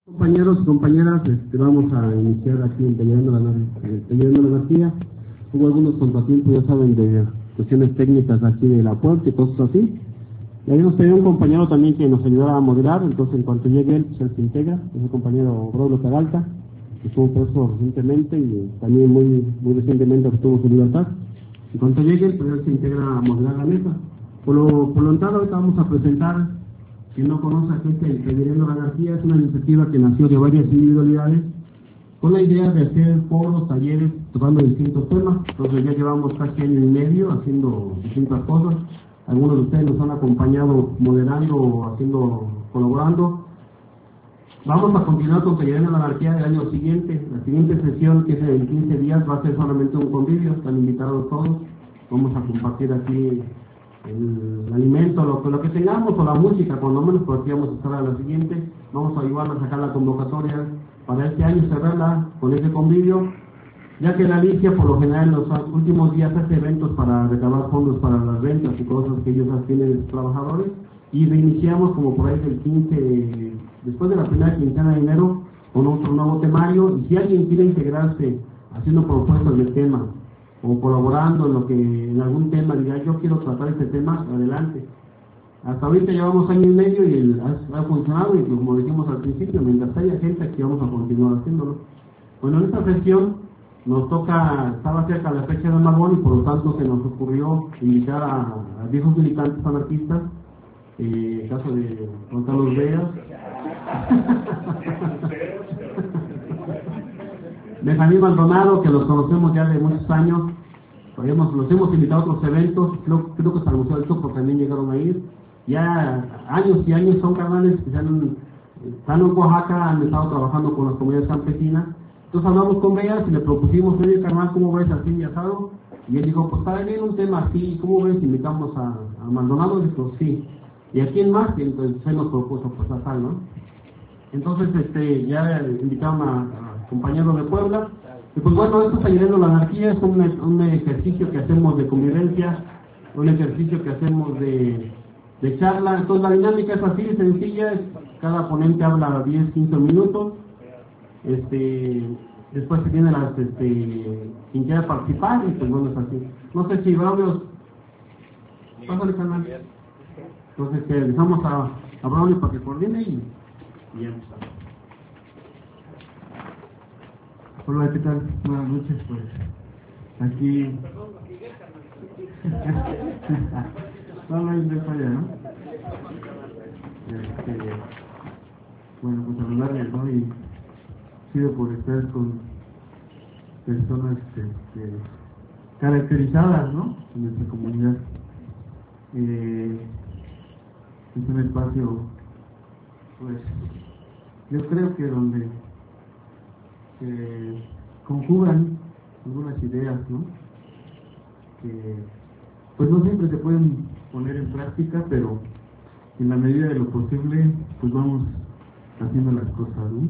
Compañeros y compañeras, vamos a iniciar aquí en Taller de la Anarquía. Hubo algunos contratiempos, ya saben, de cuestiones técnicas aquí de la puerta y cosas así. Y habíamos pedido un compañero también que nos ayudara a moderar, entonces en cuanto llegue él, pues él se integra. Es el compañero Braulio Peralta, que estuvo preso recientemente y también muy recientemente obtuvo su libertad. En cuanto llegue él, pues él se integra a moderar la mesa. Por lo entrado, ahorita vamos a presentar. Quien no conoce a gente de Taller de la Anarquía, es una iniciativa que nació de varias individualidades con la idea de hacer foros, talleres, tocando distintos temas. Entonces ya llevamos casi año y medio haciendo distintas cosas. Algunos de ustedes nos han acompañado moderando, colaborando. Vamos a continuar con Taller de la Anarquía el año siguiente. La siguiente sesión, que es en 15 días, va a ser solamente un convivio. Están invitados todos. Vamos a compartir aquí el alimento, lo que tengamos, o la música, por lo menos, porque vamos a estar a la siguiente. Vamos a ayudar a sacar la convocatoria para este año, cerrarla con ese convivio, ya que la Alicia, por lo general, en los últimos días hace eventos para recabar fondos para las rentas y cosas que ellos tienen de sus trabajadores, y reiniciamos como por ahí del 15, después de la primera quincena de enero, con otro nuevo temario. Y si alguien quiere integrarse haciendo propuestas del tema, o colaborando en algún tema, diga yo quiero tratar este tema, adelante. Hasta ahorita llevamos año y medio y ha funcionado, y como dijimos al principio, mientras haya gente aquí vamos a continuar haciéndolo. Bueno, en esta sesión nos toca, estaba cerca de la fecha de Magón, y por lo tanto se nos ocurrió invitar a viejos militantes anarquistas, el caso de Juan Carlos Veas, Benjamín Maldonado, que los conocemos ya de muchos años. Los hemos invitado a otros eventos, creo que hasta el Museo del Chopo también llegaron a ir. Ya años y años son carnales que están en Oaxaca, han estado trabajando con las comunidades campesinas. Entonces hablamos con Veas y le propusimos: oye, carnal, ¿cómo ves así y asado? Y él dijo: pues para venir un tema así, ¿cómo ves? Invitamos a Maldonado. Y dijo: sí. ¿Y a quién más? Y entonces él nos propuso pues a tal, ¿no? Entonces ya invitaron a compañeros de Puebla. Y pues bueno, esto está Taller de la Anarquía, es un ejercicio que hacemos de convivencia, un ejercicio que hacemos de charla. Entonces la dinámica es así de sencilla: cada ponente habla 10, 15 minutos. Después se tiene quien quiera participar, y pues bueno, es así. No sé si Braulio, pásale, canal. Entonces dejamos a Braulio para que coordine y ya está. Hola, ¿qué tal? Buenas noches, pues aquí. No hay de falla, ¿no? Bueno, pues saludarles, ¿no? Y pido por estar con personas caracterizadas, ¿no? En nuestra comunidad. Es un espacio, pues, yo creo que donde conjugan algunas ideas, ¿no? Que pues no siempre se pueden poner en práctica, pero en la medida de lo posible pues vamos haciendo las cosas, ¿no?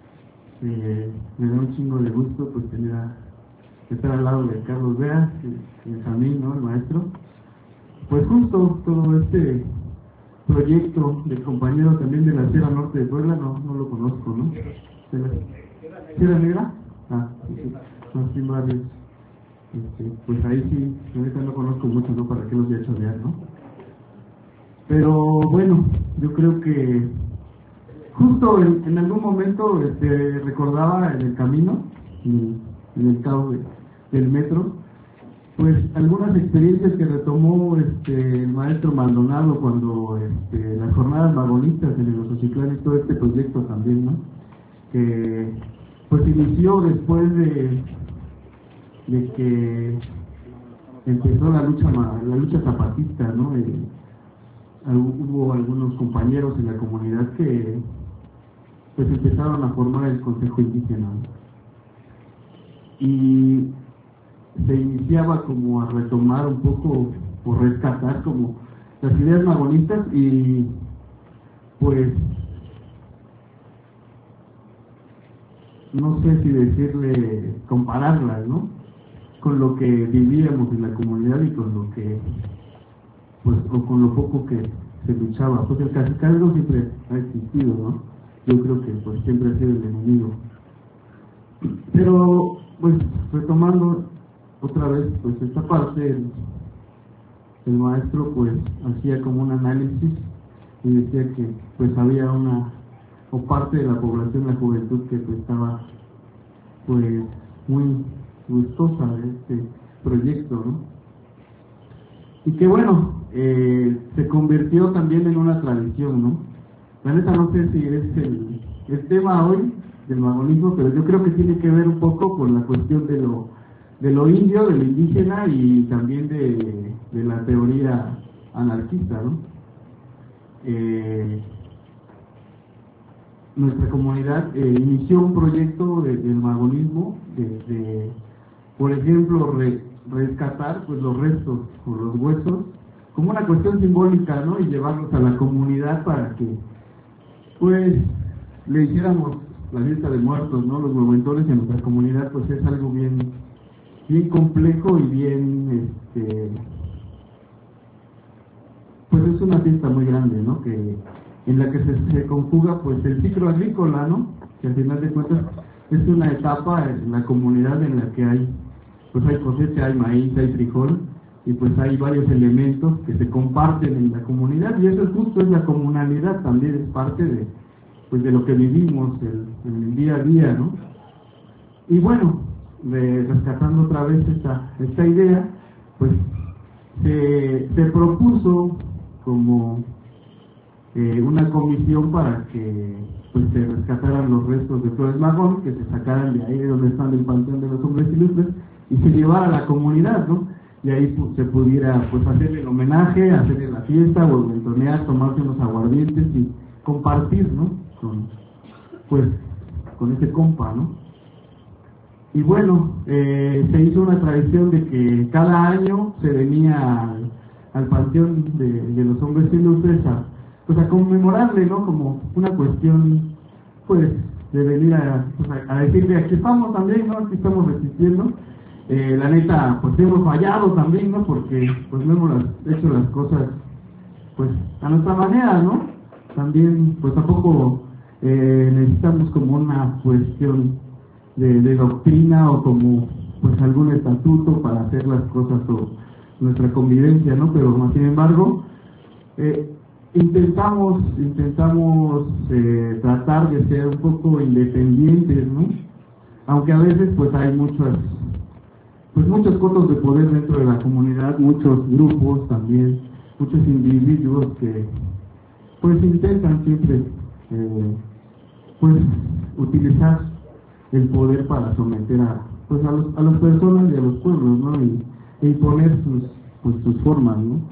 Me da un chingo de gusto pues estar al lado de Carlos Vea, Benjamín, ¿no? El maestro. Pues justo todo este proyecto del compañero también de la Sierra Norte de Puebla, no lo conozco, ¿no? ¿Sierra Negra? Ah, sí, Martín Barrios. Pues ahí sí, ahorita no conozco mucho, ¿no? Para qué los voy a chorear, ¿no? Pero bueno, yo creo que justo en algún momento recordaba en el camino, en el cabo del metro, pues algunas experiencias que retomó el maestro Maldonado cuando las jornadas vagonistas en el Oxochitlán y todo este proyecto también, ¿no? Que pues inició después de que empezó la lucha zapatista, ¿no? Hubo algunos compañeros en la comunidad que pues empezaron a formar el Consejo Indígena, ¿no? Y se iniciaba como a retomar un poco, o rescatar como las ideas magonistas, y pues no sé si decirle, compararlas, ¿no? Con lo que vivíamos en la comunidad y con lo que, pues, o con lo poco que se luchaba, porque el cacicazgo siempre ha existido, ¿no? yo creo que pues siempre ha sido el enemigo. Pero pues retomando otra vez pues esta parte, el maestro pues hacía como un análisis y decía que pues había una o parte de la población, la juventud, que pues estaba pues muy gustosa de este proyecto, ¿no? Y que bueno, se convirtió también en una tradición, ¿no? La neta no sé si es el tema hoy del magonismo, pero yo creo que tiene que ver un poco con la cuestión de lo indio, de lo indígena y también de la teoría anarquista, ¿no? Nuestra comunidad inició un proyecto del magonismo, por ejemplo, rescatar pues los restos o los huesos como una cuestión simbólica, ¿no? Y llevarlos a la comunidad para que pues le hiciéramos la fiesta de muertos, ¿no? Los hueventones en nuestra comunidad pues es algo bien complejo y bien pues es una fiesta muy grande, ¿no? En la que se conjuga pues el ciclo agrícola, ¿no? Que al final de cuentas es una etapa en la comunidad en la que hay cosecha, hay maíz, hay frijol, y pues hay varios elementos que se comparten en la comunidad, y eso es justo, es la comunalidad, también es parte de lo que vivimos en el día a día, ¿no? Y bueno, rescatando otra vez esta idea, pues se propuso como una comisión para que pues se rescataran los restos de Flores Magón, que se sacaran de ahí donde están el Panteón de los Hombres Ilustres y se llevara a la comunidad, ¿no? Y ahí pues, se pudiera pues hacerle el homenaje, hacerle la fiesta, volventonear, tomarse unos aguardientes y compartir, ¿no? Con ese compa, ¿no? Y bueno, se hizo una tradición de que cada año se venía al Panteón de los Hombres Ilustres a conmemorarle, ¿no? Como una cuestión, pues, de venir a decirle, aquí estamos también, ¿no? Aquí estamos resistiendo. La neta, pues hemos fallado también, ¿no? Porque, pues, no hemos hecho las cosas, pues, a nuestra manera, ¿no? También, pues, tampoco necesitamos como una cuestión de doctrina o como, pues, algún estatuto para hacer las cosas o nuestra convivencia, ¿no? Pero, más sin embargo, intentamos tratar de ser un poco independientes, ¿no? Aunque a veces pues hay muchos cotos de poder dentro de la comunidad, muchos grupos también, muchos individuos que pues intentan siempre pues utilizar el poder para someter a las personas y a los pueblos, ¿no? E imponer sus formas, ¿no?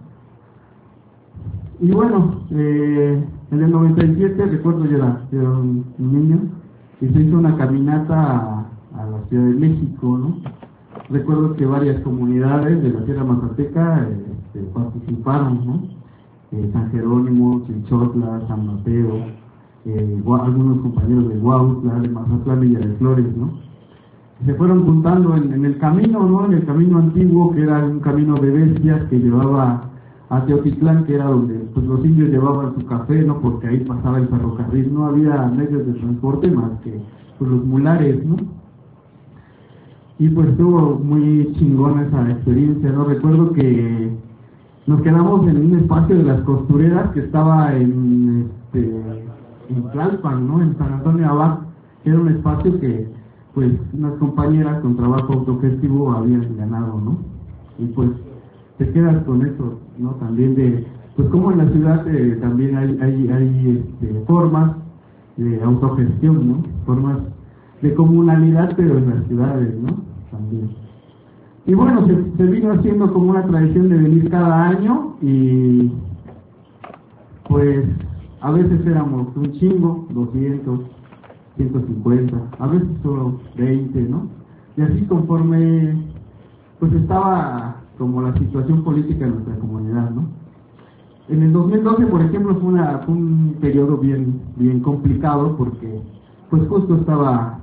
Y bueno, en el 97, recuerdo yo era un niño, y se hizo una caminata a la Ciudad de México, ¿no? Recuerdo que varias comunidades de la Sierra Mazateca participaron, ¿no? San Jerónimo, Chinchotla, San Mateo, algunos compañeros de Huautla, de Mazatlán, Villa de Flores, ¿no? Se fueron juntando en el camino, ¿no? En el camino antiguo, que era un camino de bestias que llevaba a Teotitlán, que era donde pues los indios llevaban su café, ¿no? Porque ahí pasaba el ferrocarril, no había medios de transporte más que pues, los mulares, ¿no? Y pues estuvo muy chingona esa experiencia, ¿no? Recuerdo que nos quedamos en un espacio de las costureras que estaba en Tlalpan, ¿no? En San Antonio Abad, que era un espacio que pues unas compañeras con trabajo autogestivo habían ganado, ¿no? Y pues te quedas con eso, ¿no? También pues como en la ciudad también hay formas de autogestión, ¿no? Formas de comunalidad, pero en las ciudades, ¿no? También. Y bueno, se vino haciendo como una tradición de venir cada año y pues a veces éramos un chingo, 200, 150, a veces solo 20, ¿no? Y así conforme pues estaba como la situación política en nuestra comunidad, ¿no? En el 2012, por ejemplo, fue un periodo bien complicado porque pues justo estaba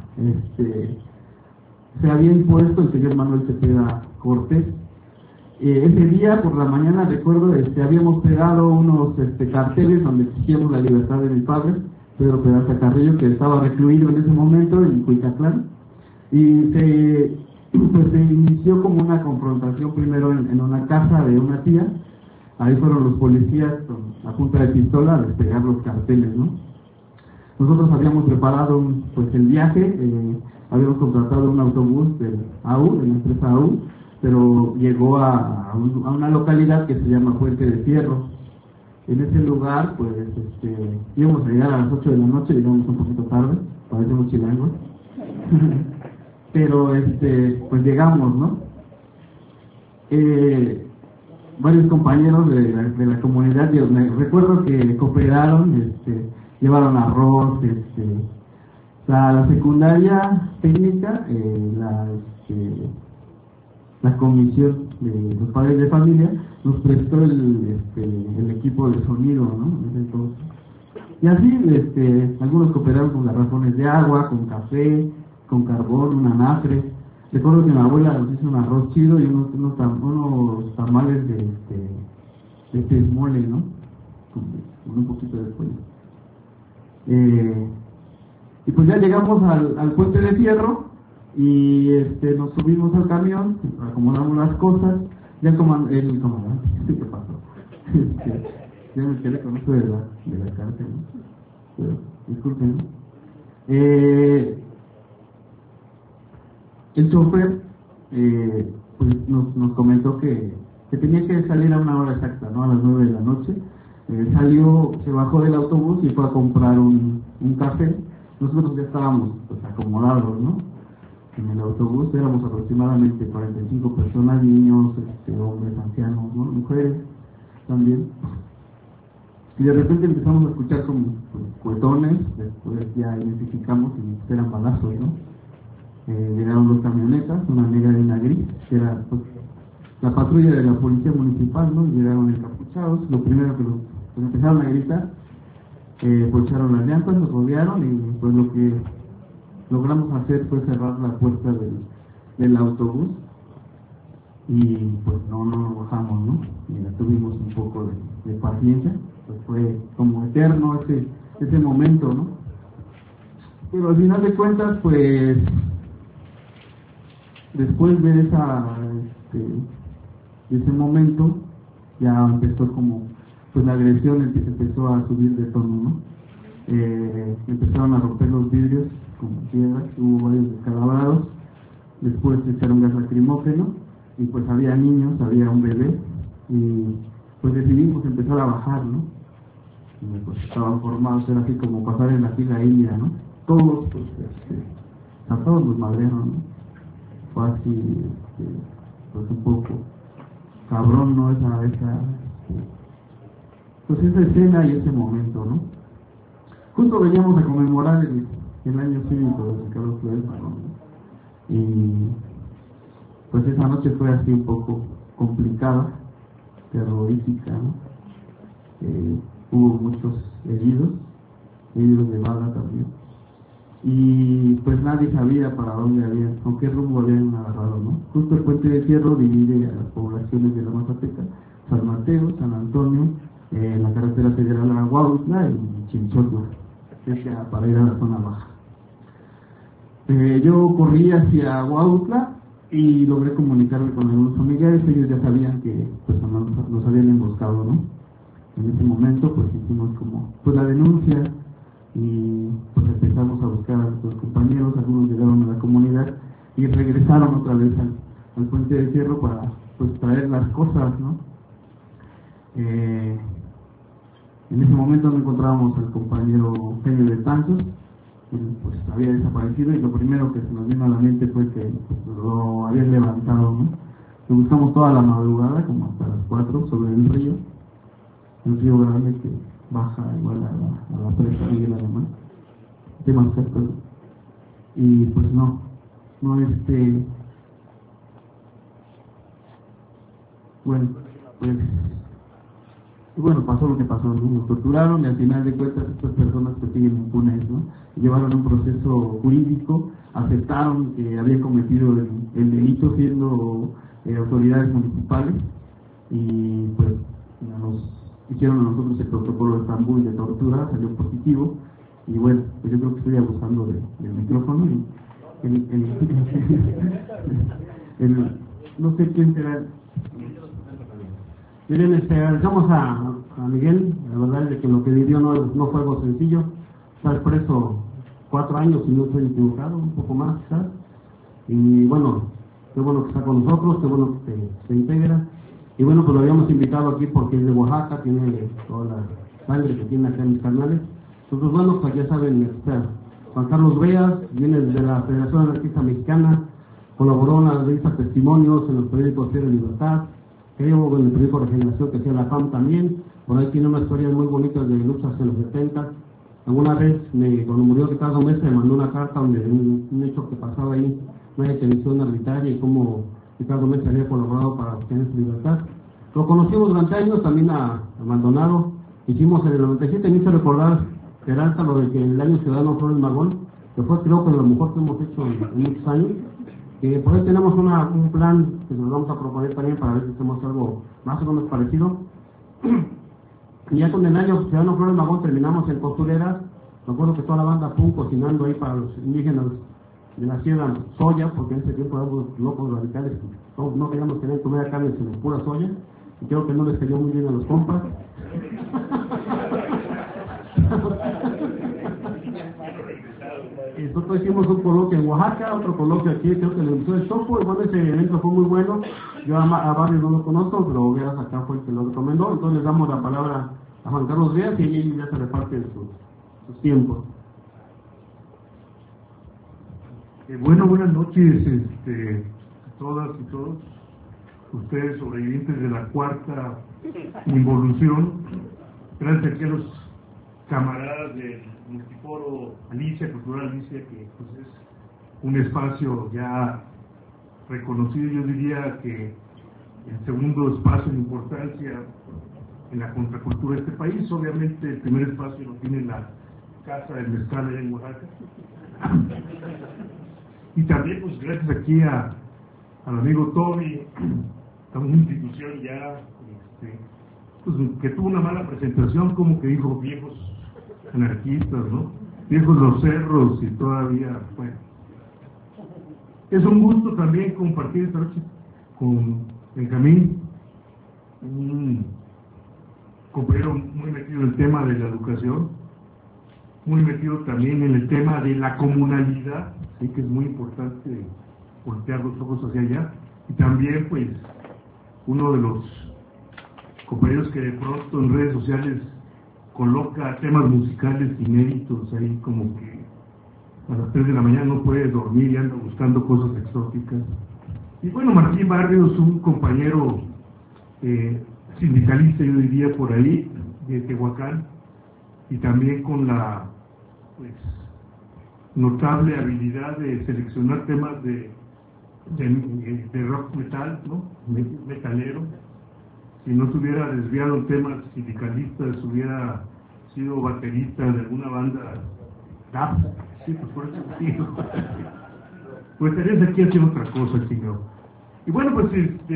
se había impuesto el señor Manuel Cepeda Cortés. Ese día por la mañana recuerdo habíamos pegado unos carteles donde exigíamos la libertad de mi padre, Pedro Pedraza Carrillo, que estaba recluido en ese momento en Cuicatlán, y se inició como una confrontación primero en una casa de una tía. Ahí fueron los policías a punta de pistola a despegar los carteles, ¿no? Nosotros habíamos preparado el viaje, habíamos contratado un autobús del AU, de la empresa AU, pero llegó a una localidad que se llama Puente de Fierro. En ese lugar, pues, íbamos a llegar a las 8 de la noche, llegamos un poquito tarde, parecemos chilangos, pero, pues llegamos, ¿no? Varios compañeros de la comunidad, recuerdo que cooperaron, llevaron arroz, la secundaria técnica, la comisión de los padres de familia nos prestó el equipo de sonido, ¿no? Entonces, y así, algunos cooperaron con garrafones de agua, con café, con carbón, un anafre. Recuerdo que mi abuela nos hizo un arroz chido y unos tamales de pez mole, ¿no? Con un poquito de pollo. Y pues ya llegamos al Puente de Fierro y nos subimos al camión, acomodamos las cosas. Ya el comandante, ¿qué pasó? Ya me quedé con esto de la cárcel, ¿no? Pero, disculpen, ¿no? El chofer pues nos comentó que tenía que salir a una hora exacta, ¿no? A las 9 de la noche. Salió, se bajó del autobús y fue a comprar un café. Nosotros ya estábamos pues acomodados, ¿no? En el autobús éramos aproximadamente 45 personas, niños, hombres, ancianos, ¿no? Mujeres también. Y de repente empezamos a escuchar como cuetones, después ya identificamos y eran balazos, ¿no? Llegaron dos camionetas, una negra y una gris, que era pues, la patrulla de la policía municipal, ¿no? Llegaron encapuchados. Lo primero que empezaron a gritar, poncharon las llantas, nos rodearon y pues lo que logramos hacer fue cerrar la puerta del autobús y pues no nos bajamos, ¿no? Y tuvimos un poco de paciencia, pues fue como eterno ese momento, ¿no? Pero al final de cuentas, pues después de ese momento ya empezó como pues la agresión empezó a subir de tono, ¿no? Empezaron a romper los vidrios con piedras, hubo varios descalabrados, después se echaron gas lacrimógeno y pues había niños, había un bebé y pues decidimos empezar a bajar, ¿no? Y pues estaban formados, era así como pasar en la fila india, ¿no? Todos pues a todos los madrearon, ¿no? Fue así, pues un poco cabrón, ¿no? Pues esa escena y ese momento, ¿no? Justo veníamos a conmemorar el año cívico de Ricardo Flores Magón, ¿no? Y pues esa noche fue así un poco complicada, terrorífica, ¿no? Hubo muchos heridos de bala también. Y pues nadie sabía para dónde habían, con qué rumbo habían agarrado, ¿no? Justo el Puente de Fierro divide a las poblaciones de la Mazateca, San Mateo, San Antonio, la carretera federal a Huautla y Chinchotla, para ir a la zona baja. Yo corrí hacia Huautla y logré comunicarme con algunos familiares. Ellos ya sabían que pues, nos habían emboscado, ¿no? En ese momento pues hicimos como pues la denuncia y pues empezamos a buscar a nuestros compañeros. Algunos llegaron a la comunidad y regresaron otra vez al Puente de Fierro para pues traer las cosas, ¿no? En ese momento nos encontrábamos al compañero Eugenio de Tanzos, él pues había desaparecido y lo primero que se nos vino a la mente fue que pues, lo habían levantado, ¿no? Lo buscamos toda la madrugada, como hasta las 4, sobre el río grande que baja igual a la presa Miguel Alemán, de Mascata, y pues no, bueno, pues bueno, pasó lo que pasó, ¿no? Nos torturaron y al final de cuentas estas personas pues siguen impunes, ¿no? Llevaron un proceso jurídico, aceptaron que habían cometido el delito siendo autoridades municipales y pues nos hicieron a nosotros el protocolo de Estambul de tortura, salió positivo Y bueno, pues yo creo que estoy abusando del micrófono. No sé quién será. Miren, dejamos a Miguel. La verdad es de que lo que vivió no fue algo sencillo. Está preso 4 años, si no estoy equivocado, un poco más quizás. Y bueno, qué bueno que está con nosotros, qué bueno que se integra. Y bueno, pues lo habíamos invitado aquí porque es de Oaxaca, tiene toda la sangre que tiene acá en mis canales. Entonces, bueno, pues ya saben, Juan Carlos Veas viene de la Federación Anarquista Mexicana, colaboró en la revista Testimonios, en los periódicos Tierra y Libertad, creo en el periódico Regeneración que hacía la FAM también. Por ahí tiene una historia muy bonita de luchas en los 70. Alguna vez, cuando murió Ricardo Mesa, me mandó una carta donde un hecho que pasaba ahí, una detención arbitraria y cómo Ricardo Mesa había colaborado para obtener su libertad. Lo conocimos durante años, también a Maldonado. Hicimos en el 97, me hizo recordar, Peralta, lo de que el año ciudadano Flores Magón, que fue creo que lo mejor que hemos hecho en muchos años. Por ahí tenemos un plan que nos vamos a proponer también para ver si hacemos algo más o menos parecido. Y ya con el año Ciudadano Flores Magón terminamos en Costureras. Me acuerdo que toda la banda fue cocinando ahí para los indígenas de la sierra soya, porque en ese tiempo éramos locos radicales, no queríamos tener comida carne sino pura soya, y creo que no les cayó muy bien a los compas. Nosotros hicimos un coloquio en Oaxaca, otro coloquio aquí, creo que en el Museo del Chopo, y bueno, ese evento fue muy bueno. Yo a Barrio no lo conozco, pero Veas acá fue el que lo recomendó. Entonces les damos la palabra a Juan Carlos Veas y él ya se reparte sus tiempos. Bueno, buenas noches a todas y todos, ustedes sobrevivientes de la cuarta involución. Gracias aquí a los camaradas del Multiforo Alicia, Cultural Alicia, que pues, es un espacio ya reconocido, yo diría que el segundo espacio en importancia en la contracultura de este país. Obviamente el primer espacio lo tiene la Casa del Mezcal allá en Oaxaca. Y también pues gracias aquí al amigo Toby, a una institución ya pues, que tuvo una mala presentación, como que dijo viejos anarquistas, ¿no? Viejos los cerros y todavía, bueno. Es un gusto también compartir esta noche con Benjamín, un compañero muy metido en el tema de la educación, muy metido también en el tema de la comunalidad, así que es muy importante voltear los ojos hacia allá, y también pues uno de los compañeros que de pronto en redes sociales coloca temas musicales inéditos ahí, como que a las 3 de la mañana no puede dormir y anda buscando cosas exóticas. Y bueno, Martín Barrios, un compañero sindicalista, yo diría, por ahí, de Tehuacán, y también con la pues notable habilidad de seleccionar temas de rock metal, ¿no? Metalero. Si no se hubiera desviado en temas sindicalistas, hubiera sido baterista de alguna banda rap. Sí, pues por eso digo. Pues estarías aquí haciendo otra cosa, señor. Y bueno, pues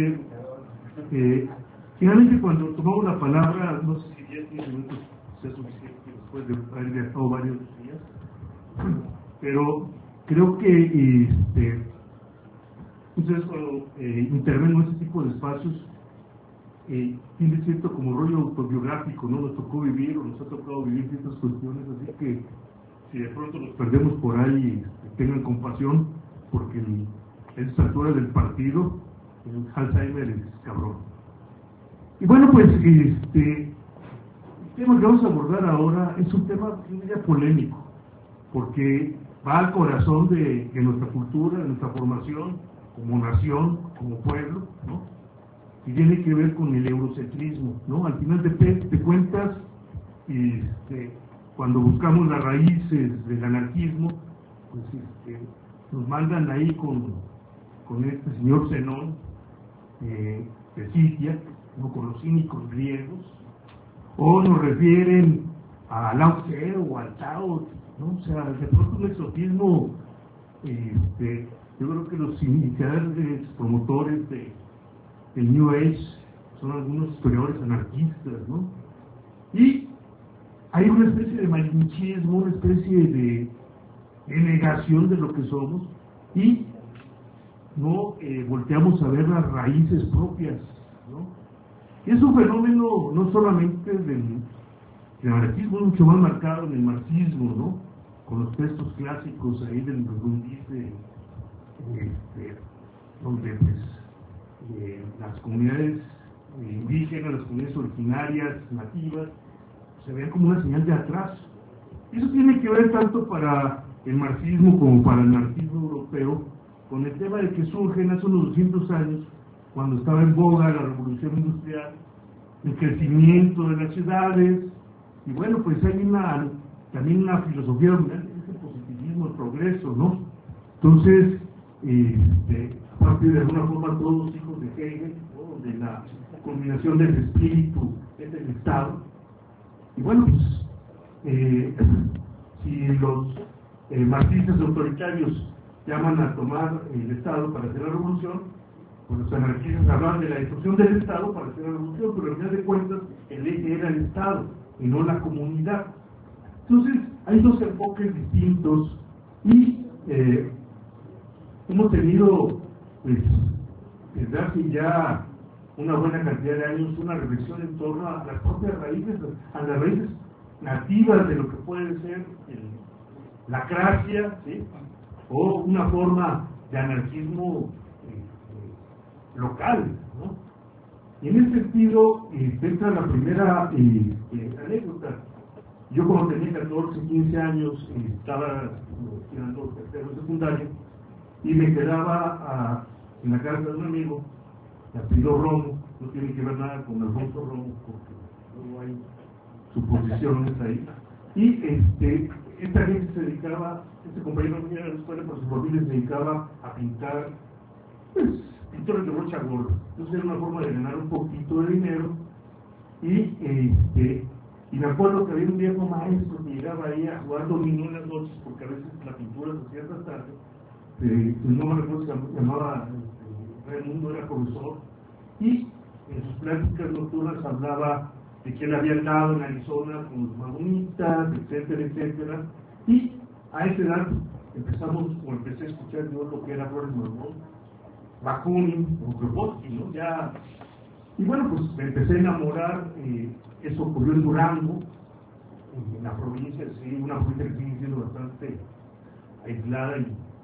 finalmente cuando tomamos la palabra, no sé si 10 minutos sea suficiente después de haber viajado varios días, pero creo que ustedes cuando intervengo en este tipo de espacios tiene cierto como rollo autobiográfico, ¿no? Nos tocó vivir o nos ha tocado vivir ciertas cuestiones, así que si de pronto nos perdemos por ahí, tengan compasión, porque a estas alturas del partido el Alzheimer es cabrón. Y bueno, pues el tema que vamos a abordar ahora es un tema ya polémico, porque va al corazón de nuestra cultura, de nuestra formación como nación, como pueblo, ¿no? Y tiene que ver con el eurocentrismo, ¿no? Al final de cuentas, cuando buscamos las raíces del anarquismo, pues nos mandan ahí con este señor Zenón de Sitia, ¿no? Con los cínicos griegos, o nos refieren a Lao Tse o al Tao, ¿no? O sea, de pronto un exotismo, yo creo que los iniciadores, promotores del New Age son algunos historiadores anarquistas, ¿no? Y hay una especie de malinchismo, una especie de negación de lo que somos, y no volteamos a ver las raíces propias, ¿no? Y es un fenómeno no solamente del anarquismo, mucho más marcado en el marxismo, ¿no? Con los textos clásicos ahí del Grundrisse, donde pues, las comunidades indígenas, las comunidades originarias, nativas, se ven como una señal de atraso. Y eso tiene que ver tanto para el marxismo como para el anarquismo europeo, con el tema de que surgen hace unos 200 años, cuando estaba en boga la revolución industrial, el crecimiento de las ciudades, y bueno, pues hay también una filosofía dominante, es el positivismo, el progreso, ¿no? Entonces, a partir de alguna forma todos hijos de Hegel, ¿no? Donde la culminación del espíritu es el Estado. Y bueno, pues, si los marxistas autoritarios llaman a tomar el Estado para hacer la revolución, pues los anarquistas hablan de la destrucción del Estado para hacer la revolución, pero al final de cuentas el eje era el Estado y no la comunidad. Entonces, hay dos enfoques distintos y hemos tenido, pues, desde hace ya una buena cantidad de años, una reflexión en torno a las propias raíces, a las raíces nativas de lo que puede ser la cracia, ¿sí? O una forma de anarquismo local, ¿no? Y en ese sentido, entra la primera anécdota. Yo cuando tenía 14, 15 años, estaba estudiando tercero secundario, y me quedaba en la casa de un amigo, de apellido Romo, no tiene que ver nada con Alfonso Romo, porque no hay suposiciones ahí. Y esta gente se dedicaba, este compañero mío de la escuela, por su familia se dedicaba a pintar, pues, pintores de brocha gorda. Entonces era una forma de ganar un poquito de dinero, y me acuerdo que había un viejo maestro que llegaba ahí a jugar dominó en las noches, porque a veces la pintura se hacía hasta tarde, no me recuerdo, se llamaba Raimundo, era profesor, y en sus pláticas nocturnas hablaba de que él había andado en Arizona con los magonistas, etcétera, etcétera, y a esa edad empecé a escuchar yo lo que era Flores Magón, Bakunin o Kropotkin, ¿no? Ya, y bueno, pues me empecé a enamorar. Eso ocurrió en Durango, en la provincia, sí, una provincia que sigue siendo bastante aislada,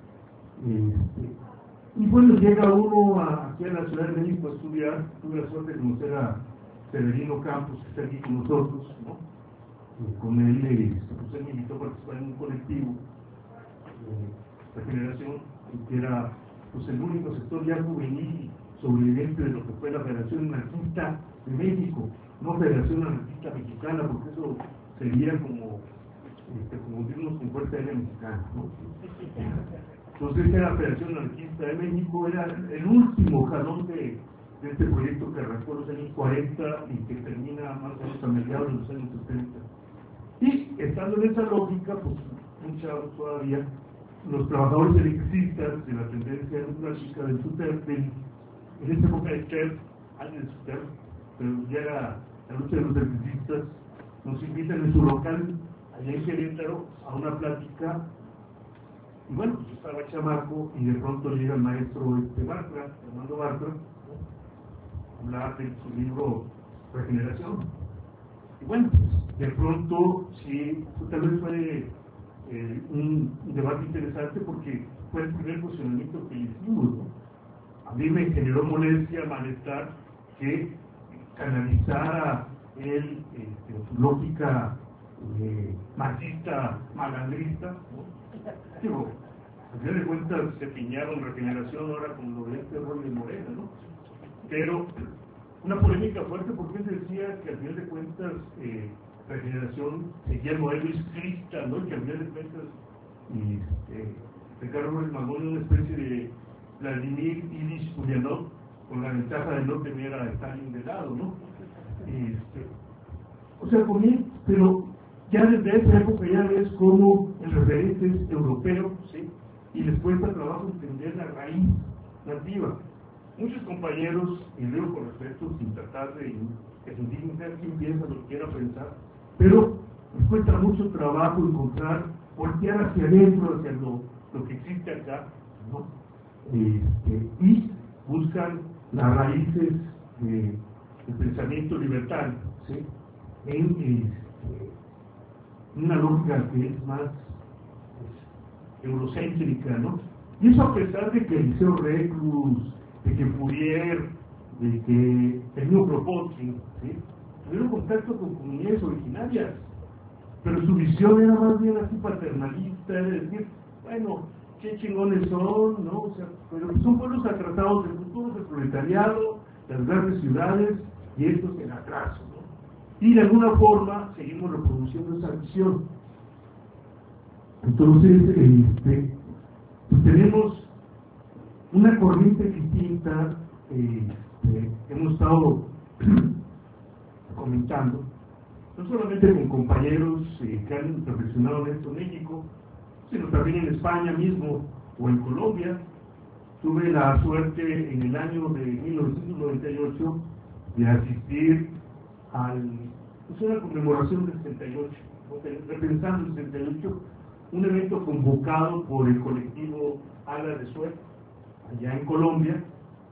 y bueno, llega uno aquí a la Ciudad de México a estudiar. Tuve la suerte de conocer a Severino Campos, que está aquí con nosotros, ¿no? Con él, pues él me invitó a participar en un colectivo de generación, que era, pues, el único sector ya juvenil sobreviviente de lo que fue la Federación Anarquista de México, no Federación Anarquista Mexicana, porque eso sería como irnos con Fuerza Aérea Mexicana, ¿no? Entonces era la Federación Anarquista de México, era el último jalón de este proyecto que arrancó en los años 40 y que termina más o menos a mediados de los años 70. Y estando en esa lógica, pues mucha todavía, los trabajadores electricistas de la tendencia democrática del SUTEP, en esa época de CHEP, antes del SUTEP, pero ya era la lucha de los electricistas, nos invitan en su local, allá en Querétaro, a una plática. Y bueno, pues yo estaba chamaco y de pronto llega el maestro Bartra, Armando Bartra, ¿no? Hablar de su libro Regeneración. Y bueno, pues de pronto sí, tal vez fue un debate interesante, porque fue el primer posicionamiento que hicimos, ¿no? A mí me generó molestia, malestar, que canalizara él su lógica marxista, malandrista, ¿no? Digo, al final de cuentas se piñaron Regeneración ahora con lo de Rollo de Morena, ¿no? Pero una polémica fuerte, porque él decía que al final de cuentas Regeneración seguía el modelo iscrista, ¿no? Y que al final de cuentas Ricardo Flores Magón era una especie de Vladimir Ilich Ulyanov, con la ventaja de no tener a Stalin de lado, ¿no? O sea, con él, pero ya desde esa época ya ves cómo el referente es europeo, ¿sí? Y les cuesta trabajo entender la raíz nativa. Muchos compañeros, y leo con respeto, sin tratar de que se indignen, quien piensa lo que quiera pensar, pero nos cuesta mucho trabajo encontrar, voltear hacia adentro, hacia lo que existe acá, ¿no? Y buscan las raíces del pensamiento libertario, ¿sí? En una lógica que es más eurocéntrica, ¿no? Y eso a pesar de que Eliseo Reclus, de que Fourier, de que el mismo Kropotkin, ¿sí?, tuvieron contacto con comunidades originarias, pero su visión era más bien así paternalista, es decir, bueno, qué chingones son, ¿no? O sea, pero son pueblos atrasados del futuro, del proletariado, las grandes ciudades, y estos en atraso, ¿no? Y de alguna forma seguimos reproduciendo esa visión. Entonces, pues tenemos una corriente distinta, hemos estado comentando, no solamente con compañeros que han reflexionado en esto en México, sino también en España mismo o en Colombia. Tuve la suerte en el año de 1998 de asistir a una conmemoración del 68, repensando el 68, un evento convocado por el colectivo Ala de Suez, allá en Colombia,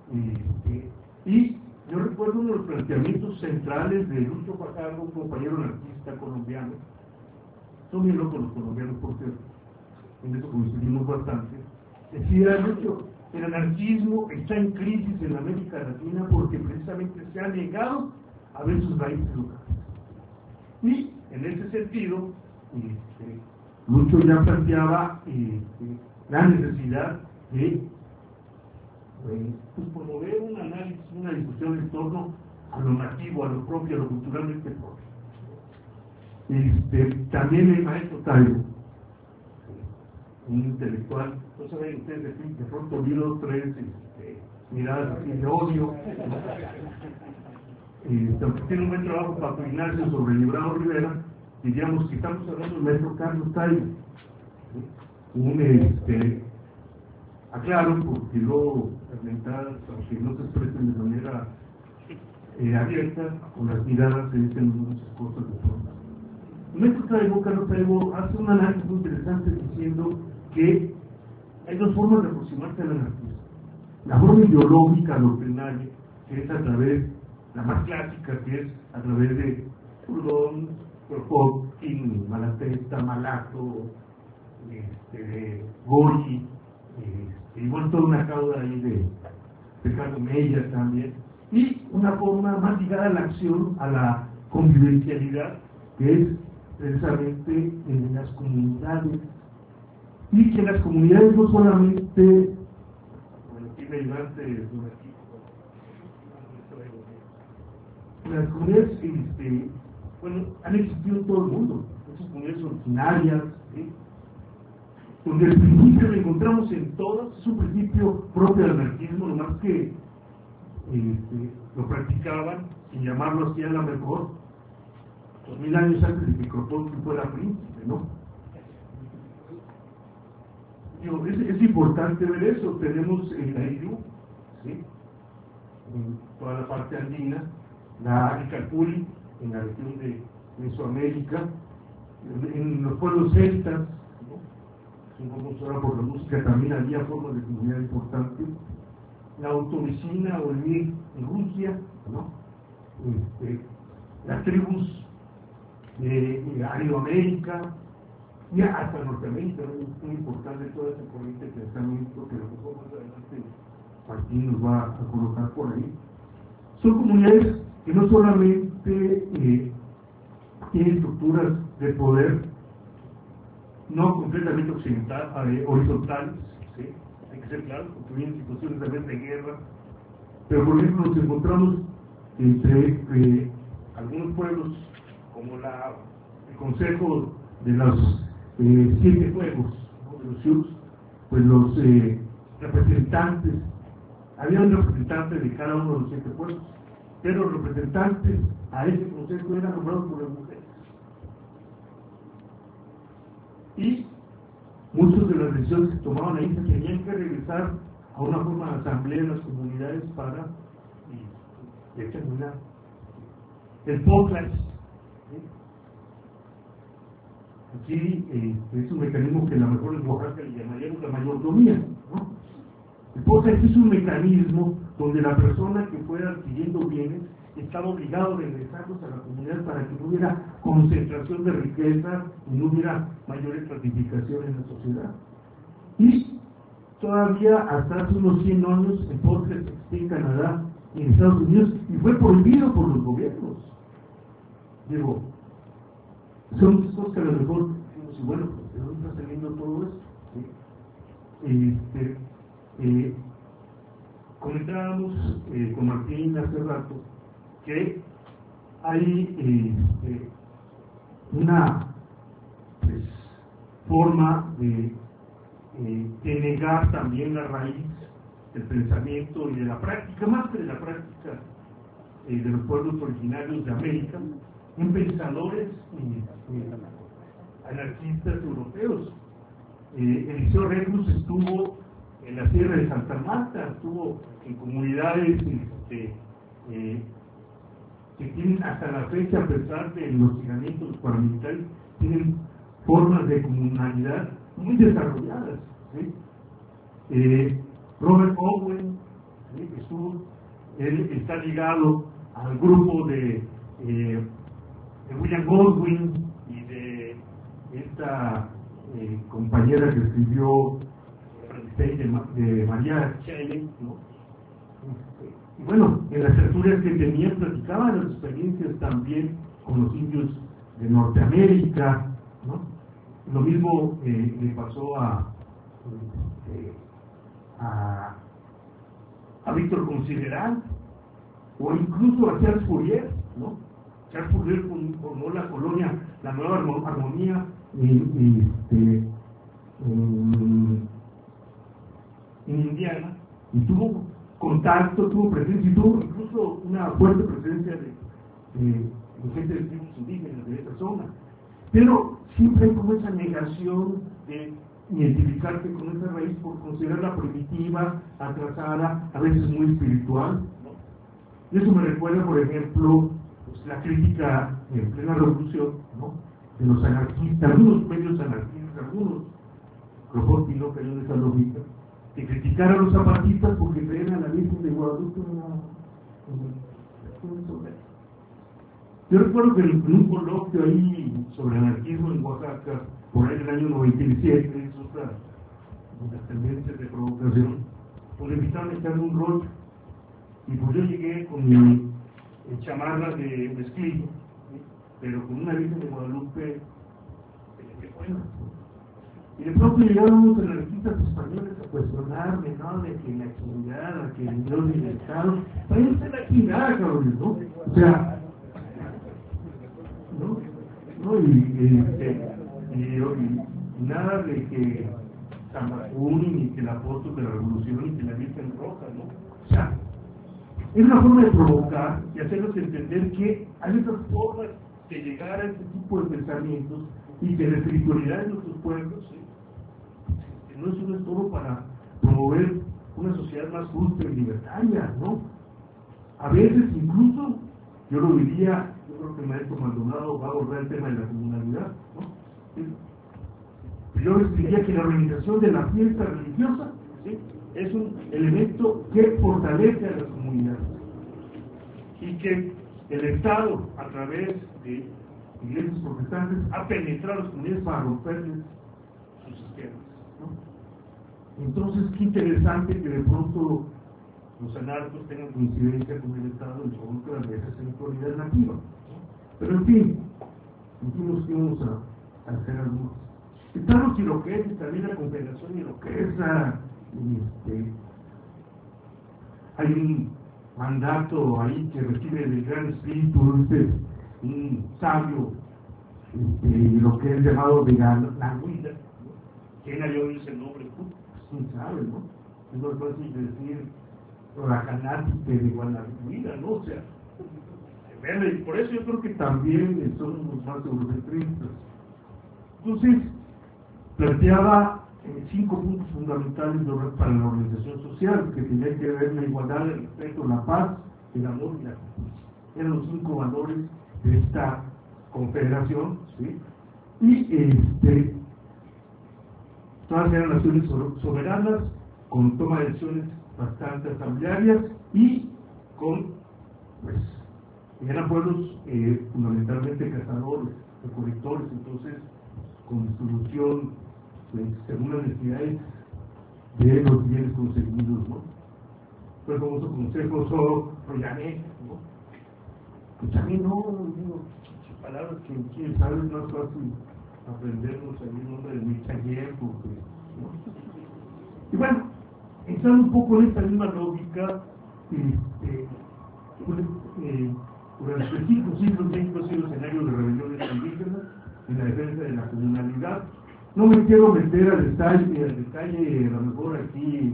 y yo recuerdo uno de los planteamientos centrales de Lucho Fajardo, un compañero anarquista colombiano. Son bien locos los colombianos, por cierto, en eso coincidimos bastante. Decía Lucho, el anarquismo está en crisis en América Latina porque precisamente se ha negado a ver sus raíces locales. Y en ese sentido, Lucho ya planteaba la necesidad de pues promover un análisis, una discusión en torno a lo nativo, a lo propio, a lo culturalmente propio. También el maestro Taibo, un intelectual, no saben ustedes de pronto vi los tres miradas así de odio. Tiene un buen trabajo para Ignacio sobre Librado Rivera, diríamos que estamos hablando del maestro Carlos Taibo, aclaro, porque luego aunque no se expresen de manera abierta, con las miradas se dicen muchas cosas de forma. El maestro Taibo, Carlos Taibo, hace un análisis muy interesante diciendo que hay dos formas de aproximarse al anarquismo. La forma ideológica, doctrinaria, que es a través, la más clásica, que es a través de Proudhon, Kropotkin, Malatesta, Malato, Gorky, y bueno, toda una cauda ahí de Carlos Meyer también, y una forma más ligada a la acción, a la convivencialidad, que es precisamente en las comunidades, y que las comunidades no solamente, bueno, tiene ayudante, las comunidades bueno, han existido en todo el mundo, esas comunidades originarias, ¿sí?, donde el principio lo encontramos en todas, es un principio propio del anarquismo, lo más que lo practicaban, sin llamarlo así a la mejor, 2000 años antes de que Kropotkin fuera príncipe, ¿no? Digo, es importante ver eso. Tenemos el Ayllu, ¿sí?, en toda la parte andina, el Calpulli en la región de Mesoamérica, en los pueblos celtas, como ahora por la música también había formas de comunidad importantes, la autovicina o el MIR en Rusia, ¿no? Las tribus de Aridoamérica y hasta Norteamérica, ¿no? Es muy importante toda esa corriente de pensamiento que a lo mejor más adelante Martín nos va a colocar por ahí. Son comunidades que no solamente tienen estructuras de poder no completamente horizontales, ¿sí?, hay que ser claros, porque vienen situaciones también de guerra, pero por ejemplo nos encontramos entre algunos pueblos como el Consejo de los 7 pueblos, ¿no?, de los Sioux, pues los representantes, había un representante de cada uno de los 7 pueblos, pero los representantes a ese consejo eran nombrados por las mujeres. Y muchas de las decisiones que tomaban ahí se tenían que regresar a una forma de asamblea en las comunidades para determinar el podcast, ¿sí?, aquí es un mecanismo que a lo mejor en Oaxaca le llamaríamos la mayordomía, ¿no? Entonces es un mecanismo donde la persona que fuera adquiriendo bienes estaba obligado a regresarlos a la comunidad para que no hubiera concentración de riqueza y no hubiera mayor estratificación en la sociedad. Y todavía hasta hace unos 100 años en postres en Canadá y en Estados Unidos, y fue prohibido por los gobiernos. Digo, son muchas cosas que a lo mejor decimos, y bueno, pues, ¿de dónde está saliendo todo eso? ¿Sí? Comentábamos con Martín hace rato que hay una pues, forma de negar también la raíz del pensamiento y de la práctica, más que de la práctica de los pueblos originarios de América, en pensadores anarquistas europeos. Eliseo Reclus estuvo en la Sierra de Santa Marta, estuvo en comunidades que tienen hasta la fecha, a pesar de los hostigamientos paramilitares, tienen formas de comunalidad muy desarrolladas. ¿Sí? Robert Owen, ¿sí? Él está ligado al grupo de William Goldwyn y de esta compañera que escribió de María Shelley, ¿no? Y bueno, en las tertulias que tenían platicaban las experiencias también con los indios de Norteamérica, ¿no? Lo mismo le pasó a Víctor Considerant, o incluso a Charles Fourier, ¿no? Charles Fourier formó la colonia, la Nueva Armonía en Indiana, y tuvo contacto, tuvo presencia, y tuvo incluso una fuerte presencia de gente de tribus indígenas de esa zona. Pero siempre hay como esa negación de identificarse con esa raíz por considerarla primitiva, atrasada, a veces muy espiritual, ¿no? Y eso me recuerda, por ejemplo, pues, la crítica en plena revolución, ¿no? De los anarquistas, algunos medios anarquistas, algunos Kropotkin no cayó en esa lógica, que criticaron a los zapatistas porque creían a la Virgen de Guadalupe. Yo recuerdo que en un coloquio ahí sobre anarquismo en Oaxaca, por ahí en el año 97, es otra de las tendencias de provocación, pues le invitaron a echarme un rollo, y pues yo llegué con mi chamarra de mezclilla, ¿sí? Pero con una Virgen de Guadalupe que buena. Y de pronto llegaron unos anarquistas españoles a cuestionarme, ¿no? De que la chingada, que el Dios y el Estado, váyanse la chingada, cabrón, ¿no? O sea, ¿no? Y nada de que San Bacuni, ni que el apóstol de la revolución, ni que la Virgen Roja, ¿no? O sea, es una forma de provocar y hacerlos entender que hay otras formas de llegar a este tipo de pensamientos y que la espiritualidad de nuestros pueblos, ¿sí? No es todo para promover una sociedad más justa y libertaria, ¿no? A veces incluso, yo lo diría, yo creo que el maestro Maldonado va a abordar el tema de la comunalidad, ¿no? Yo les diría que la organización de la fiesta religiosa, ¿sí? Es un elemento que fortalece a las comunidades y que el Estado, a través de iglesias protestantes, ha penetrado a las comunidades para romperles sus esquemas, ¿no? Entonces, qué interesante que de pronto los anarcos tengan coincidencia con el Estado en contra de esa espiritualidad nativa, ¿no? Pero en fin, dijimos que íbamos a hacer algunos. Están los iroqueses, también la Confederación Iroquesa, hay un mandato ahí que recibe del Gran Espíritu, un sabio, lo que es llamado de la Huida, ¿no? ¿Quién haya oído ese nombre? Pues, ¿quién sabe, no? Es más fácil decir la canática de Guanajuato, ¿no? O sea, y por eso yo creo que también somos más eurocentristas. Entonces, planteaba 5 puntos fundamentales para la organización social, que tenía que ver la igualdad, el respeto, la paz, el amor y la justicia. Eran los 5 valores de esta confederación, ¿sí? y todas eran naciones soberanas, con toma de decisiones bastante asamblearias y con, pues, eran pueblos fundamentalmente cazadores, recolectores, entonces con distribución pues, según las necesidades de los bienes conseguidos, ¿no? Fue el famoso consejo Royané, ¿no? Pues a mí no, digo, palabras que quién sabe es más fácil aprendernos ahí el nombre de Michael, porque, ¿no? Y bueno, entrando un poco en esta misma lógica, durante 5 siglos México ha sido escenario de rebeliones indígenas en la defensa de la comunalidad. No me quiero meter al detalle, a lo mejor aquí,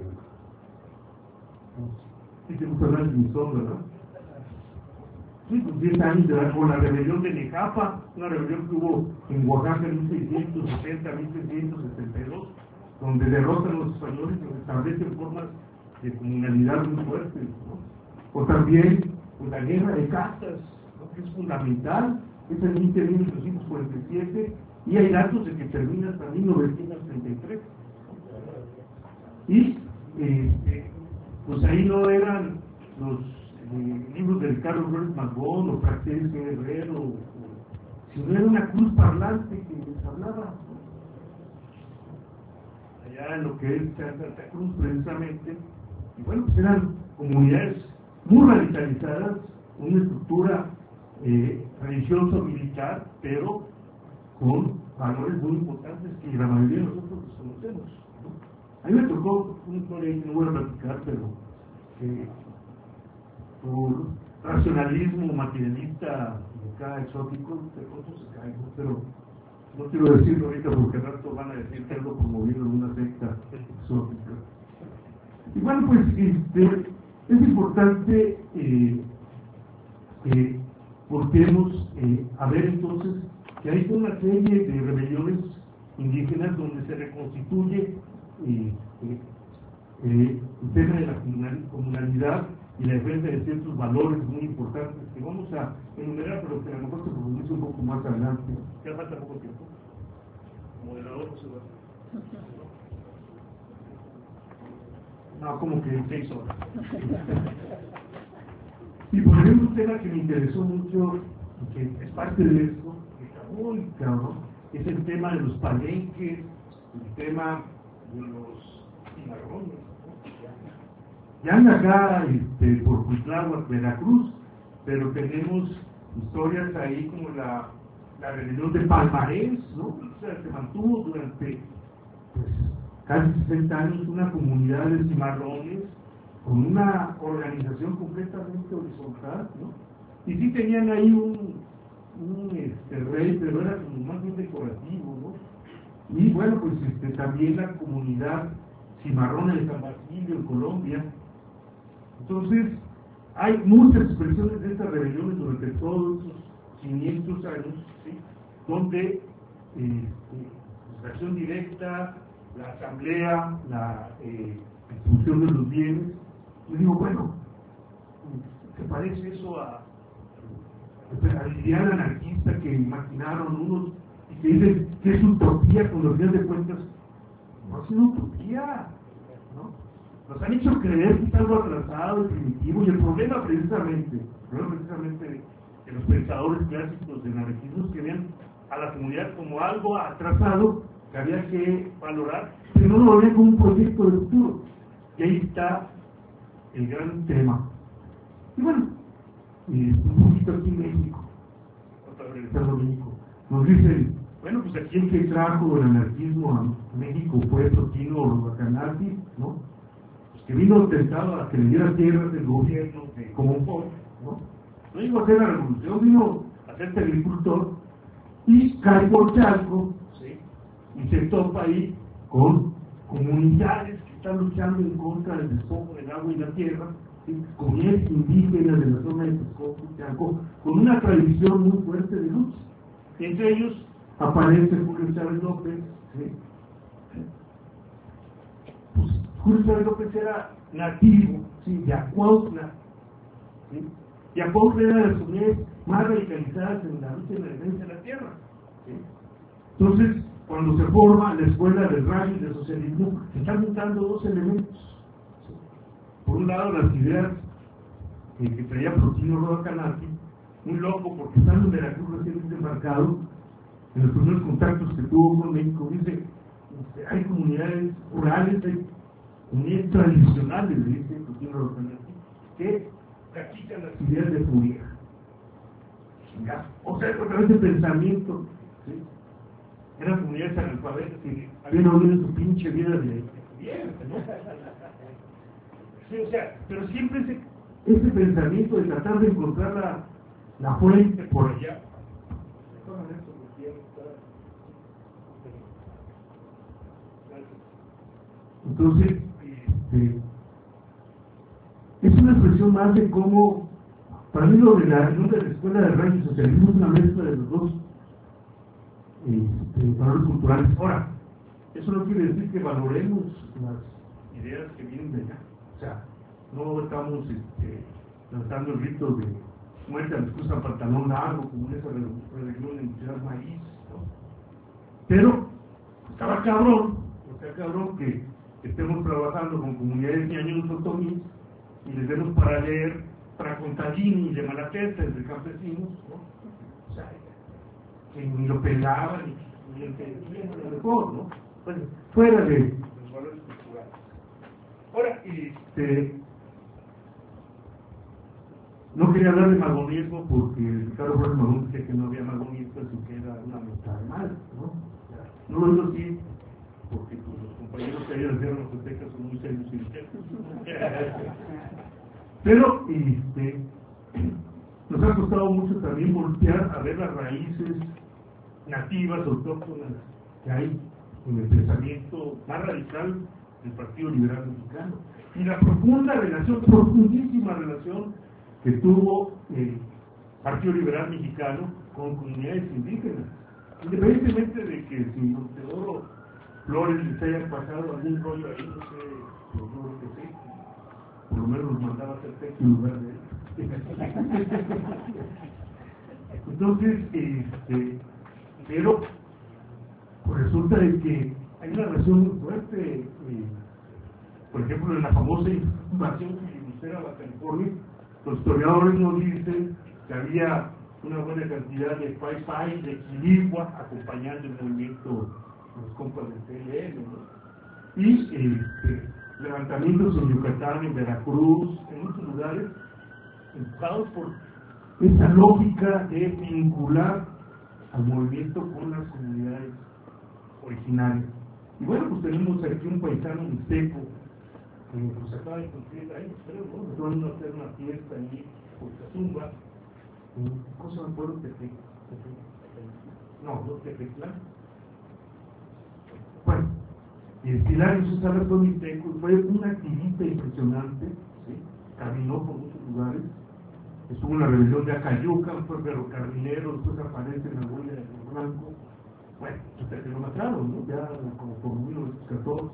sí te gusta hablar de mi sombra, ¿no? Sí, pues 10 años con la rebelión de Necapa, una rebelión que hubo en Oaxaca en 1670, 1672, donde derrotan a los españoles y establecen formas de comunalidad muy fuertes, ¿no? O también pues, la guerra de castas, ¿no? Que es fundamental, es en 1847, y hay datos de que termina hasta 1933. Y pues ahí no eran los libros de Ricardo Flores Magón o Praxedes Guerrero, sino era una cruz parlante que les hablaba. Allá en lo que es Santa Cruz precisamente, y bueno, pues eran comunidades muy radicalizadas, una estructura religioso-militar, pero con valores muy importantes que la mayoría de nosotros desconocemos, ¿no? A mí me tocó una historia que no voy a platicar, pero por racionalismo materialista acá exótico, de pronto se cae, ¿no? Pero no quiero decirlo ahorita porque al rato van a decir que algo promovido en una secta exótica. Y bueno, pues es importante que volvemos a ver entonces que hay toda una serie de rebeliones indígenas donde se reconstituye el tema de la comunalidad y la defensa de ciertos valores muy importantes que vamos a enumerar, pero que a lo mejor se profundice un poco más adelante. Ya falta poco tiempo. Moderador, José Eduardo. No, como que en 6 horas. Y por ejemplo, un tema que me interesó mucho, que es parte de esto, que está muy claro, es el tema de los palenques, el tema de los cimarrones. Ya anda acá por Cuitláhuac, Veracruz, pero tenemos historias ahí como la rebelión de Palmarés, ¿no? O sea, se mantuvo durante pues, casi 60 años una comunidad de cimarrones con una organización completamente horizontal, ¿no? Y sí tenían ahí un rey, pero era como más bien decorativo, ¿no? Y bueno, pues también la comunidad cimarrona de San Basilio en Colombia. Entonces, hay muchas expresiones de estas rebeliones durante todos esos 500 años, ¿sí? Donde la acción directa, la asamblea, la distribución de los bienes. Yo digo, bueno, ¿te parece eso a la idea anarquista que imaginaron unos y que dicen que es utopía cuando al final de cuentas no ha sido utopía, ¿no? Nos han hecho creer que es algo atrasado y primitivo, y el problema precisamente de los pensadores clásicos de anarquismo que vean a la comunidad como algo atrasado que había que valorar, pero no lo vean como un proyecto de futuro. Y ahí está el gran tema. Y bueno, un poquito aquí en México, nos dicen, bueno, pues aquí el que trajo el anarquismo a México fue Totino Bacanati, ¿no? Pues que vino tentado a que le diera tierras del gobierno de Comonfort, ¿no? No vino a hacer la revolución, vino a ser agricultor y cae por Chalco, ¿sí? Y se topa ahí con comunidades que están luchando en contra del despojo del agua y la tierra, ¿sí? Comunidades indígenas de la zona de Texcoco y Chalco, con una tradición muy fuerte de lucha. Entre ellos aparece Julio Chávez López, ¿sí? Pues, Julio Chávez López era nativo, ¿sí? De Acuautla, ¿sí? Y Acuautla era de las comunidades más radicalizadas en la lucha de la defensa de la tierra, ¿sí? Entonces, cuando se forma la escuela del rayo y del socialismo, se están juntando dos elementos. Por un lado, las ideas que traía Plotino Roda Canati, muy loco, porque estando en Veracruz recién desembarcado, en los primeros contactos que tuvo con México, dice, hay comunidades rurales, hay comunidades tradicionales, dice Plotino Roda Canati, que practican las ideas de Fourier. O sea, otra vez de pensamiento, ¿sí? Eran comunidades analfabetas que habían oído en su pinche vida de Fourier, ¿no? Sí, o sea, pero siempre ese pensamiento de tratar de encontrar la fuente por allá. Entonces, es una expresión más de cómo, para mí lo de la escuela de rayo y socialismo es una mezcla de los dos valores culturales. Ahora, eso no quiere decir que valoremos las ideas que vienen de allá. O sea, no estamos lanzando el rito de muerte a los que usan pantalón largo, como en esa religión en Ciudad Maíz, ¿no? Pero estaba cabrón, que estemos trabajando con comunidades ñaños otomís y les demos para leer Tracontadini y de Malatesta, de campesinos, ¿no? O sea, que ni lo pelaban ni entendían a lo mejor, ¿no? Pues, fuera de los valores culturales. Ahora, no quería hablar de magonismo porque Ricardo Flores Magón decía que no había magonistas y que era una mezcla de mal, ¿no? No lo digo así porque pues, los compañeros que hayan sido los aztecas son muy serios y intensos. Pero nos ha costado mucho también voltear a ver las raíces nativas, autóctonas que hay en el pensamiento más radical del Partido Liberal Mexicano y la profunda relación, profundísima relación que tuvo el Partido Liberal Mexicano con comunidades indígenas, independientemente de que si don Teodoro Flores les haya pasado algún rollo ahí, no sé, yo creo que sí, por lo menos nos mandaba a hacer texto en lugar de él. Entonces, pero pues resulta de que hay una relación muy fuerte, por ejemplo, en la famosa invasión filibustera a Baja California, los historiadores nos dicen que había una buena cantidad de pai de quiligua acompañando el movimiento de los compas del PLN, ¿no? Y levantamientos en Yucatán, en Veracruz, en muchos lugares, empujados por esa lógica de vincular al movimiento con las comunidades originarias. Y bueno, pues tenemos aquí un paisano mixteco que pues acaba de cumplir años, creo, ¿no? Nos van a hacer una fiesta allí por Cazumba. ¿Cómo se me acuerdo? Tepeclán. Bueno, Hilario Susana fue mixteco, fue un activista impresionante, ¿sí? Caminó por muchos lugares, estuvo en la rebelión de Acayuca, fue ferrocarrilero, después aparece en la huella de Río Blanco. Bueno, hasta que lo mataron, ¿no? Ya como por 1914.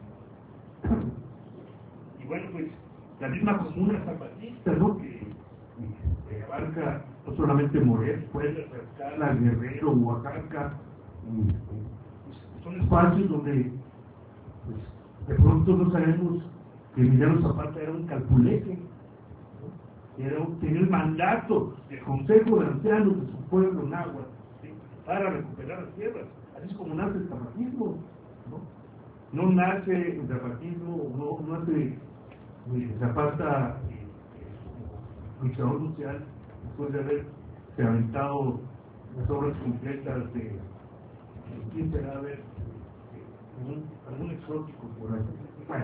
Y bueno, pues la misma comuna zapatista, ¿no? Que abarca no solamente Morelos, Puebla, Tlaxcala, Guerrero, Oaxaca, pues, son espacios donde pues, de pronto no sabemos que Emiliano Zapata era un calpuleque, ¿no? Tenía el mandato del Consejo de Ancianos de su pueblo en Agua, ¿sí? Para recuperar las tierras, así es como nace el zapatismo, ¿no? No nace el zapatismo, no nace Zapata luchador social después de haberse aventado las obras completas de quién será, a ver, algún exótico por ahí. Bueno,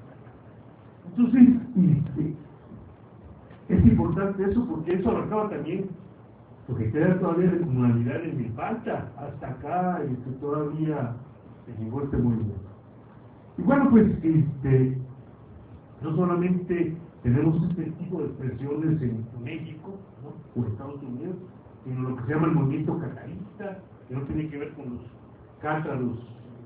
entonces es importante eso porque eso abarcaba también lo que queda todavía de comunalidad en Milpalta, hasta acá todavía se llegó este movimiento. Y bueno, pues no solamente tenemos este tipo de expresiones en México, ¿no? O Estados Unidos, sino lo que se llama el movimiento catarista, que no tiene que ver con los cátaros,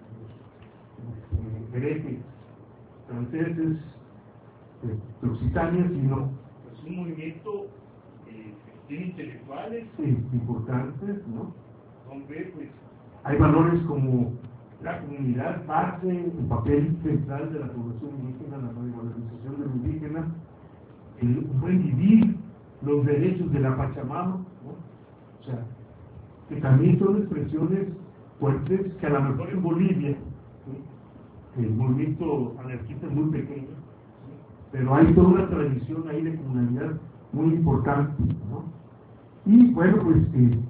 herejes franceses de Occitania, sino es un movimiento que tiene intelectuales importantes, ¿no? Donde pues Hay valores como la comunidad base, el papel central de la población indígena, la revalorización de lo indígena, el buen vivir, los derechos de la Pachamama, ¿no? O sea, que también son expresiones fuertes que a lo mejor en Bolivia, ¿sí? El movimiento anarquista es muy pequeño, ¿sí? Pero hay toda una tradición ahí de comunidad muy importante, ¿no? Y bueno, pues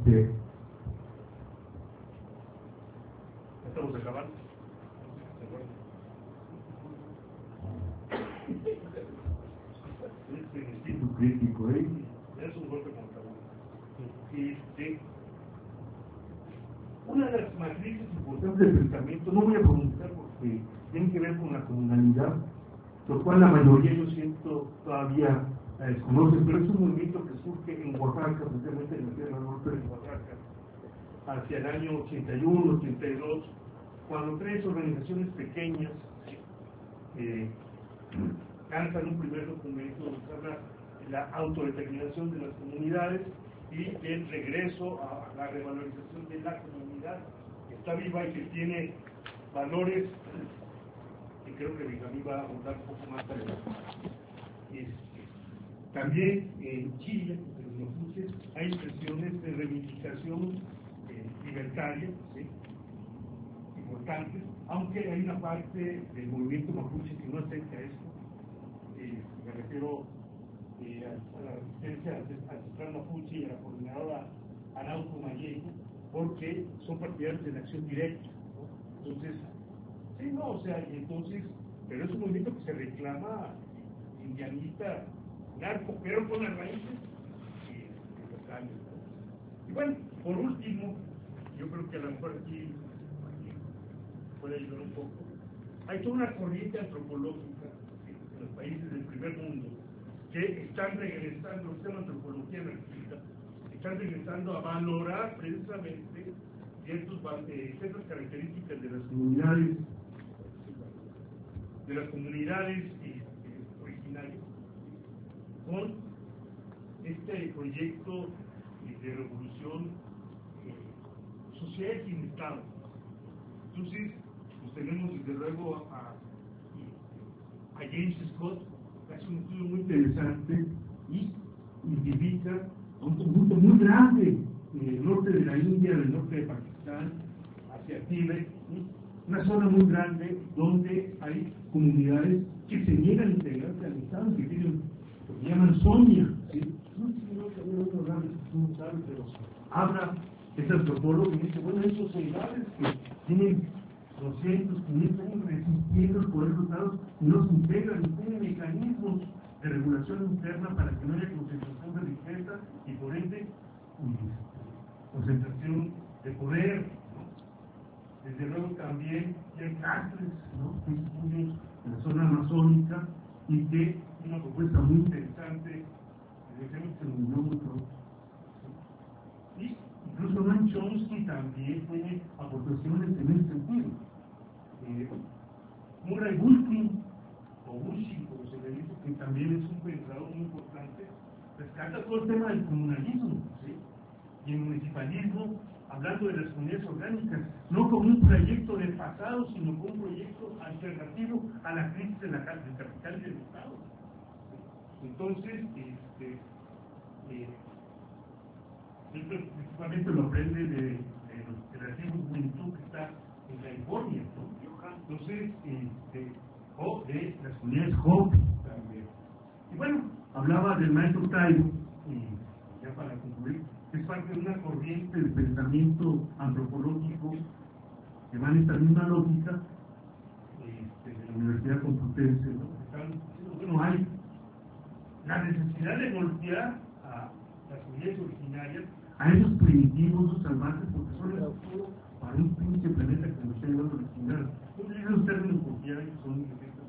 estamos acabando. Este espíritu crítico, es un golpe contra uno. Una de las matrices importantes del pensamiento, no voy a pronunciar porque tiene que ver con la comunalidad, lo cual la mayoría yo siento todavía la desconoce, pero es un movimiento que surge en Oaxaca, precisamente en la tierra norte de Oaxaca, hacia el año 81, 82, cuando tres organizaciones pequeñas lanzan un primer documento donde se habla de la autodeterminación de las comunidades y el regreso a la revalorización de la comunidad que está viva y que tiene valores que creo que Benjamín va a abordar un poco más adelante. También en Chile, en los mapuches, hay expresiones de reivindicación libertaria, ¿sí? Importantes, aunque hay una parte del movimiento mapuche que no acepta esto. Me refiero a la resistencia ancestral mapuche y a la coordinadora Arauco Mayeco, porque son partidarios de la acción directa, ¿no? Entonces, sí, no, o sea, y entonces, pero es un movimiento que se reclama indianista, narco, pero con las raíces locales, ¿no? Y bueno, por último, yo creo que a lo mejor aquí puede ayudar un poco. Hay toda una corriente antropológica en los países del primer mundo que están regresando, se llama antropología anarquista, están regresando a valorar precisamente ciertas características de las comunidades originarias con este proyecto de revolución social sin Estado. Entonces, pues tenemos desde luego a James Scott, que hace un estudio muy interesante y identifica un conjunto muy grande del norte de la India, del norte de Pakistán, hacia Tíbet, ¿sí? Una zona muy grande donde hay comunidades que se niegan a integrarse al Estado, que tienen, lo que llaman Sonia, ¿sí? No sabe, pero habla este antropólogo y dice, bueno, hay sociedades que tienen 200, 500 años resistiendo el poder de los Estados y no se integran, y tienen mecanismos de regulación interna para que no haya concentración de riqueza y por ende concentración de poder, ¿no? Desde luego también hay cárceles, ¿no? Estudios en la zona amazónica y que una propuesta muy interesante que se unió mucho. Y incluso Noam Chomsky también tiene aportaciones en ese sentido. Murray Bookchin, o Bookchin, como se le dice, que también es un pensador muy importante, rescata todo el tema del comunalismo, ¿sí? Y el municipalismo, hablando de las comunidades orgánicas, no como un proyecto del pasado, sino como un proyecto alternativo a la crisis del capital y del Estado. Entonces, principalmente lo aprende de la tribu Juventud que está en California, ¿no? Entonces, o de las comunidades Hopi también. Y bueno, hablaba del maestro Taibo, y ya para concluir, es parte de una corriente de pensamiento antropológico que va en esta misma lógica de la Universidad Complutense, ¿no? Están diciendo, bueno, hay la necesidad de golpear a las comunidades originarias, a esos primitivos, esos salvajes, porque son el futuro para un pinche planeta que nos está llevando a la chingada. Entonces, esos términos porque ya son efectos.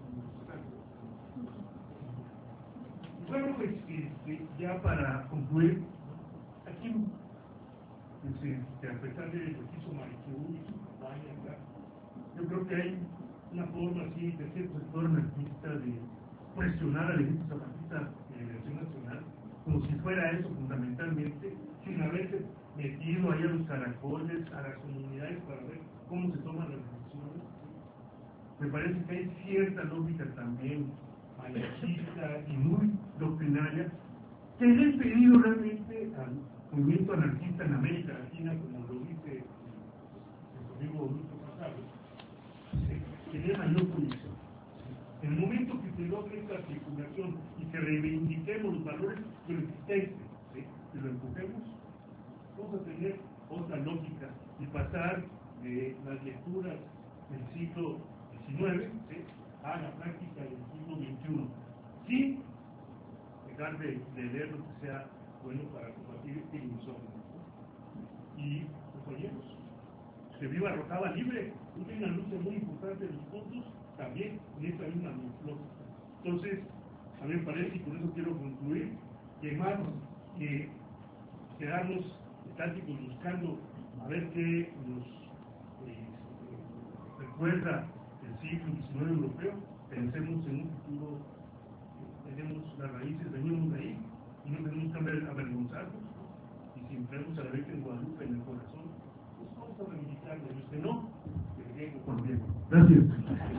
Bueno, pues ya para concluir, aquí, a pesar de lo que hizo Marichu y su campaña, ¿verdad? Yo creo que hay una forma así de cierto sector anarquista de presionar al ejército zapatista de liberación nacional, como si fuera eso fundamentalmente, sin haberse metido ahí a los caracoles, a las comunidades para ver cómo se toman las decisiones. Me parece que hay cierta lógica también anarquista y muy doctrinaria que le he pedido realmente al movimiento anarquista en América Latina, como lo dice el amigo Lucho Casado, que dé mayor proyección. En el momento que se logre esta articulación y que reivindiquemos los valores de lo existente, y lo empujemos, vamos a tener otra lógica y pasar de las lecturas del siglo XIX a la práctica del siglo XXI, sin dejar de leer lo que sea bueno para combatir el insomnio. Y pues oímos, que viva Rojava Libre, una lucha muy importante de los puntos, también en esta misma lógica. Entonces, a mí me parece, y con eso quiero concluir, que más que quedarnos estáticos buscando a ver qué nos recuerda el siglo XIX europeo, pensemos en un futuro, tenemos las raíces, venimos de ahí, y no tenemos que avergonzarnos, y si entramos a la Virgen Guadalupe en el corazón, pues vamos a reivindicarle, y usted no, que le llegue por bien. Gracias.